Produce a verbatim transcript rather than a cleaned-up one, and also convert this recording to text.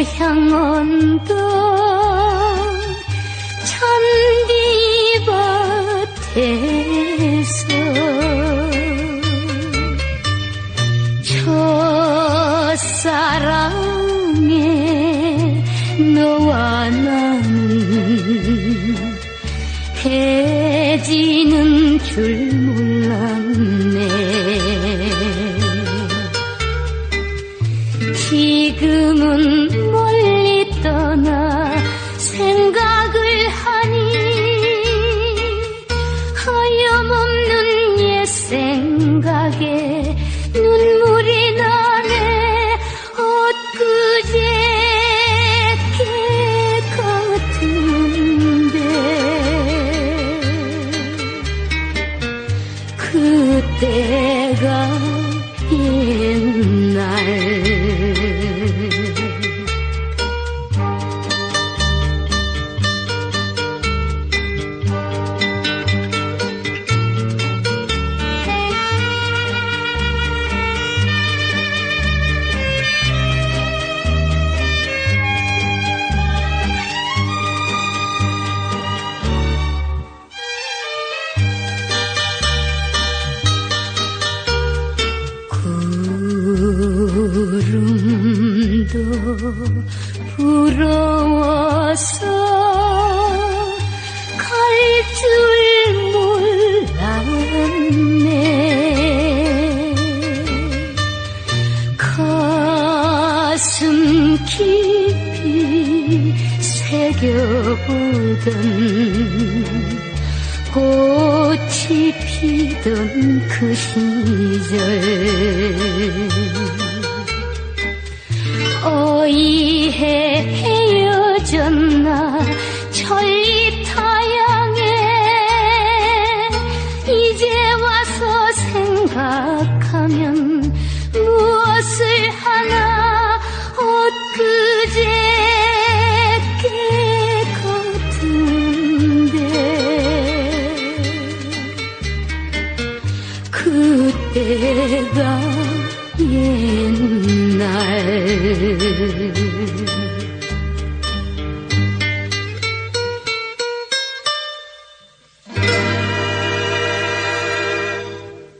고향 언덕 잔디밭에서 첫사랑의 너와 나는 해지는 줄 몰랐네. 지금은 멀리 떠나 생각을 하니 하염없는 옛 생각에 눈물이 나네. 엊그제 그때가 옛날. 구름도 부러워서 갈 줄 몰랐네. 가슴 깊이 새겨보던 꽃이 피던 그 시절 어이해 헤어졌나 천리타양에 이제 와서 생각하면 무엇을 하나. 엊그제 깨 같은데 그때가 옛날.